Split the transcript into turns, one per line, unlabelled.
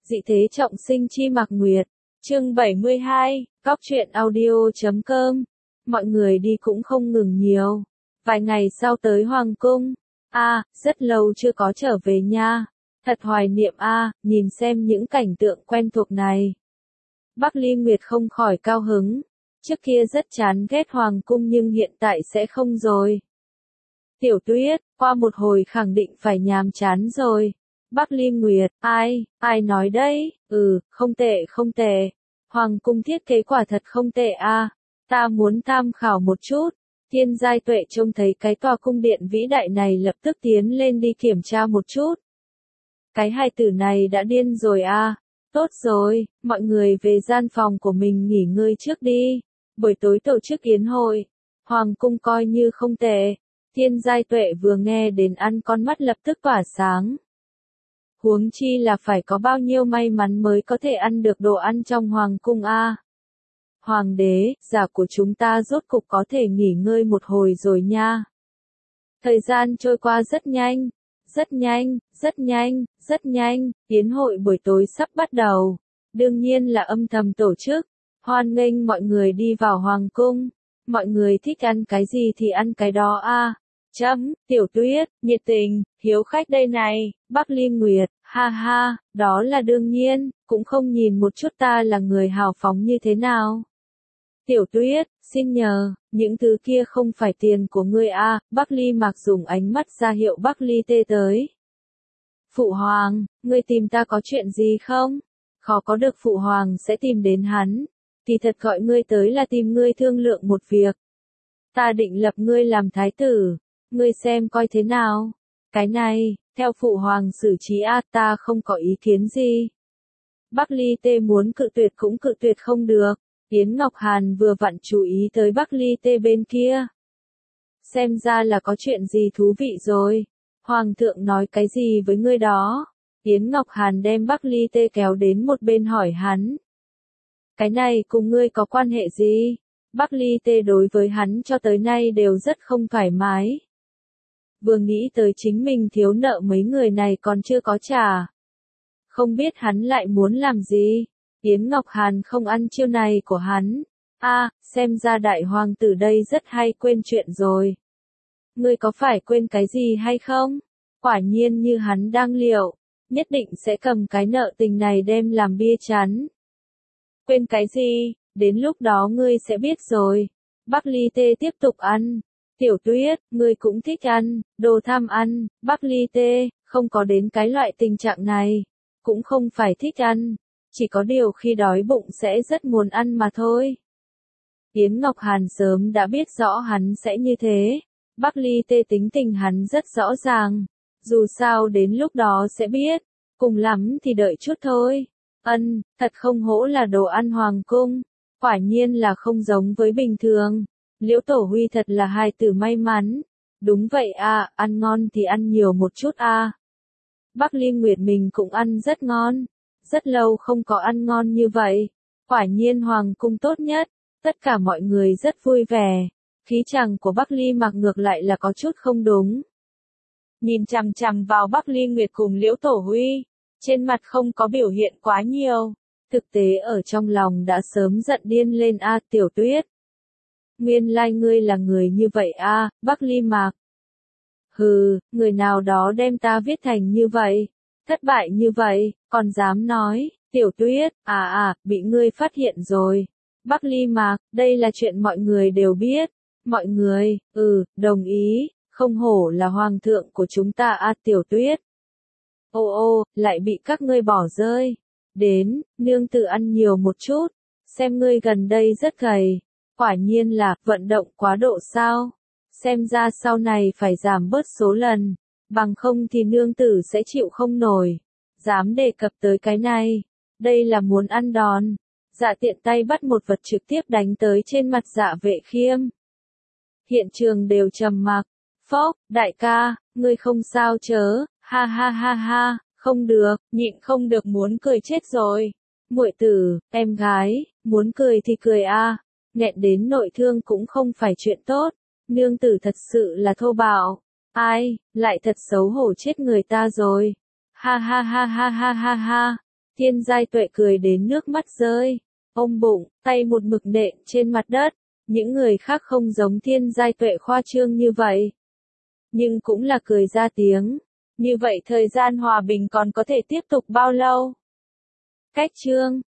Dị thế trọng sinh chi Mạc Nguyệt. Chương 72, Góc truyện audio.com. Mọi người đi cũng không ngừng nhiều. Vài ngày sau tới Hoàng cung. Rất lâu chưa có trở về nha. Thật hoài niệm nhìn xem những cảnh tượng quen thuộc này. Bắc Ly Nguyệt không khỏi cao hứng. Trước kia rất chán ghét Hoàng cung nhưng hiện tại sẽ không rồi. Tiểu Tuyết, qua một hồi khẳng định phải nhàm chán rồi. Bắc Ly Nguyệt, ai nói đấy, không tệ. Hoàng cung thiết kế quả thật không tệ ta muốn tham khảo một chút. Thiên Giai Tuệ trông thấy cái tòa cung điện vĩ đại này lập tức tiến lên đi kiểm tra một chút. Cái hài tử này đã điên rồi Tốt rồi, mọi người về gian phòng của mình nghỉ ngơi trước đi. Buổi tối tổ chức yến hội. Hoàng cung coi như không tệ. Thiên Giai Tuệ vừa nghe đến ăn con mắt lập tức tỏa sáng. Huống chi là phải có bao nhiêu may mắn mới có thể ăn được đồ ăn trong Hoàng cung Hoàng đế, giả của chúng ta rốt cục có thể nghỉ ngơi một hồi rồi nha. Thời gian trôi qua rất nhanh, yến hội buổi tối sắp bắt đầu. Đương nhiên là âm thầm tổ chức, hoan nghênh mọi người đi vào Hoàng cung. Mọi người thích ăn cái gì thì ăn cái đó Tiểu Tuyết, nhiệt tình, hiếu khách đây này. Bắc Ly Nguyệt, ha, đó là đương nhiên, cũng không nhìn một chút ta là người hào phóng như thế nào. Tiểu Tuyết, xin nhờ, những thứ kia không phải tiền của ngươi Bắc Ly Mạc dùng ánh mắt ra hiệu Bắc Ly Tê tới. Phụ hoàng, ngươi tìm ta có chuyện gì không? Khó có được phụ hoàng sẽ tìm đến hắn. Kỳ thật gọi ngươi tới là tìm ngươi thương lượng một việc. Ta định lập ngươi làm thái tử. Ngươi xem coi thế nào. Cái này, theo phụ hoàng xử trí ta không có ý kiến gì. Bắc Ly Tê muốn cự tuyệt cũng cự tuyệt không được. Yến Ngọc Hàn vừa vặn chú ý tới Bắc Ly Tê bên kia. Xem ra là có chuyện gì thú vị rồi. Hoàng thượng nói cái gì với ngươi đó? Yến Ngọc Hàn đem Bắc Ly Tê kéo đến một bên hỏi hắn. Cái này cùng ngươi có quan hệ gì? Bắc Ly Tê đối với hắn cho tới nay đều rất không thoải mái. Vừa nghĩ tới chính mình thiếu nợ mấy người này còn chưa có trả. Không biết hắn lại muốn làm gì. Yến Ngọc Hàn không ăn chiêu này của hắn. Xem ra đại hoàng tử đây rất hay quên chuyện rồi. Ngươi có phải quên cái gì hay không? Quả nhiên như hắn đang liệu, nhất định sẽ cầm cái nợ tình này đem làm bia chắn. Quên cái gì? Đến lúc đó ngươi sẽ biết rồi. Bắc Ly Tê tiếp tục ăn. Tiểu Tuyết, ngươi cũng thích ăn, đồ tham ăn. Bắc Ly Tê, không có đến cái loại tình trạng này. Cũng không phải thích ăn. Chỉ có điều khi đói bụng sẽ rất muốn ăn mà thôi. Yến Ngọc Hàn sớm đã biết rõ hắn sẽ như thế. Bắc Ly Tê tính tình hắn rất rõ ràng. Dù sao đến lúc đó sẽ biết. Cùng lắm thì đợi chút thôi. Thật không hổ là đồ ăn hoàng cung. Quả nhiên là không giống với bình thường. Liễu Tổ Huy thật là hài tử may mắn. Đúng vậy ăn ngon thì ăn nhiều một chút Bắc Ly Nguyệt mình cũng ăn rất ngon. Rất lâu không có ăn ngon như vậy. Quả nhiên hoàng cung tốt nhất. Tất cả mọi người rất vui vẻ. Khí chàng của Bắc Ly Mạc ngược lại là có chút không đúng. Nhìn chằm chằm vào Bắc Ly Nguyệt cùng Liễu Tổ Huy. Trên mặt không có biểu hiện quá nhiều. Thực tế ở trong lòng đã sớm giận điên lên Tiểu Tuyết. Nguyên lai ngươi là người như vậy Bắc Ly Mạc. Hừ, người nào đó đem ta viết thành như vậy. Thất bại như vậy, còn dám nói, Tiểu Tuyết, bị ngươi phát hiện rồi. Bắc Ly Mạc, đây là chuyện mọi người đều biết. Mọi người, đồng ý, không hổ là hoàng thượng của chúng ta Tiểu Tuyết. Lại bị các ngươi bỏ rơi. Đến, nương tự ăn nhiều một chút. Xem ngươi gần đây rất gầy. Quả nhiên là, vận động quá độ sao. Xem ra sau này phải giảm bớt số lần. Bằng không thì nương tử sẽ chịu không nổi. Dám đề cập tới cái này. Đây là muốn ăn đòn. Dạ tiện tay bắt một vật trực tiếp đánh tới trên mặt Dạ Vệ Khiêm. Hiện trường đều trầm mặc. Phốc, đại ca, ngươi không sao chớ, ha, không được, nhịn không được muốn cười chết rồi. Muội tử, em gái, muốn cười thì cười nghẹn đến nội thương cũng không phải chuyện tốt. Nương tử thật sự là thô bạo. Lại thật xấu hổ chết người ta rồi. Ha. Thiên Giai Tuệ cười đến nước mắt rơi, ôm bụng, tay một mực nện trên mặt đất. Những người khác không giống Thiên Giai Tuệ khoa trương như vậy, nhưng cũng là cười ra tiếng. Như vậy thời gian hòa bình còn có thể tiếp tục bao lâu? Cách chương